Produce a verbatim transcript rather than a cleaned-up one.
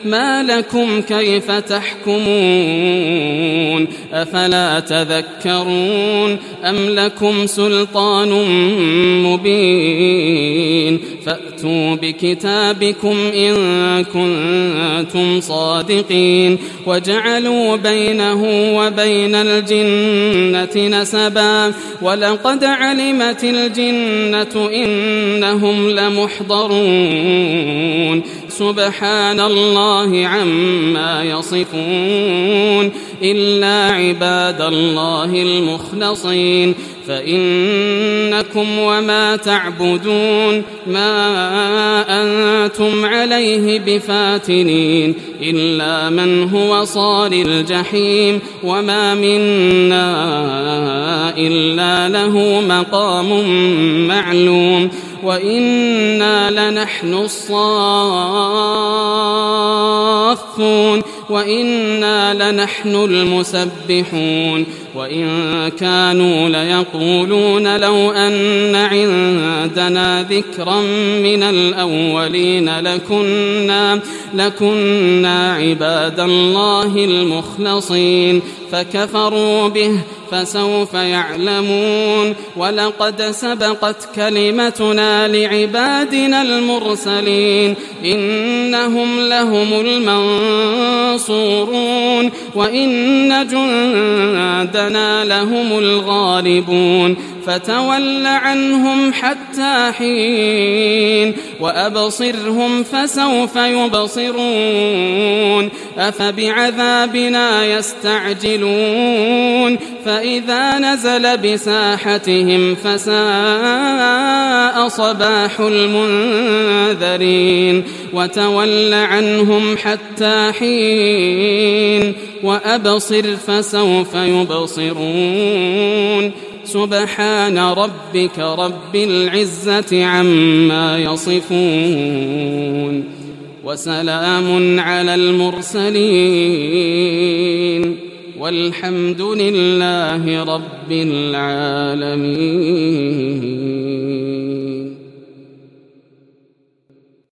ما لكم كيف تحكمون أفلا تذكرون أم لكم سلطان مبين فأتوا بكتابكم إن كنتم صادقين وجعلوا بينه وبين الجنة نسبا ولقد علمت الجنة إنهم لمحضرون سبحان الله عما يصفون إلا عباد الله المخلصين فإنكم وما تعبدون ما أنتم عليه بفاتنين إلا من هو صال الجحيم وما منا إلا له مقام معلوم وإنا لنحن الصافون وإنا لنحن المسبحون وإن كانوا ليقولون لو أن عندنا ذكرا من الأولين لكنا, لكنا عباد الله المخلصين فكفروا به فسوف يعلمون ولقد سبقت كلمتنا لعبادنا المرسلين إنهم لهم المنصورون وإن جندنا لهم الغالبون فتول عنهم حتى حين وأبصرهم فسوف يبصرون أفبعذابنا يستعجلون فإذا نزل بساحتهم فساء صباح المنذرين وتول عنهم حتى حين وأبصر فسوف يبصرون سبحان ربك رب العزة عما يصفون وسلام على المرسلين والحمد لله رب العالمين.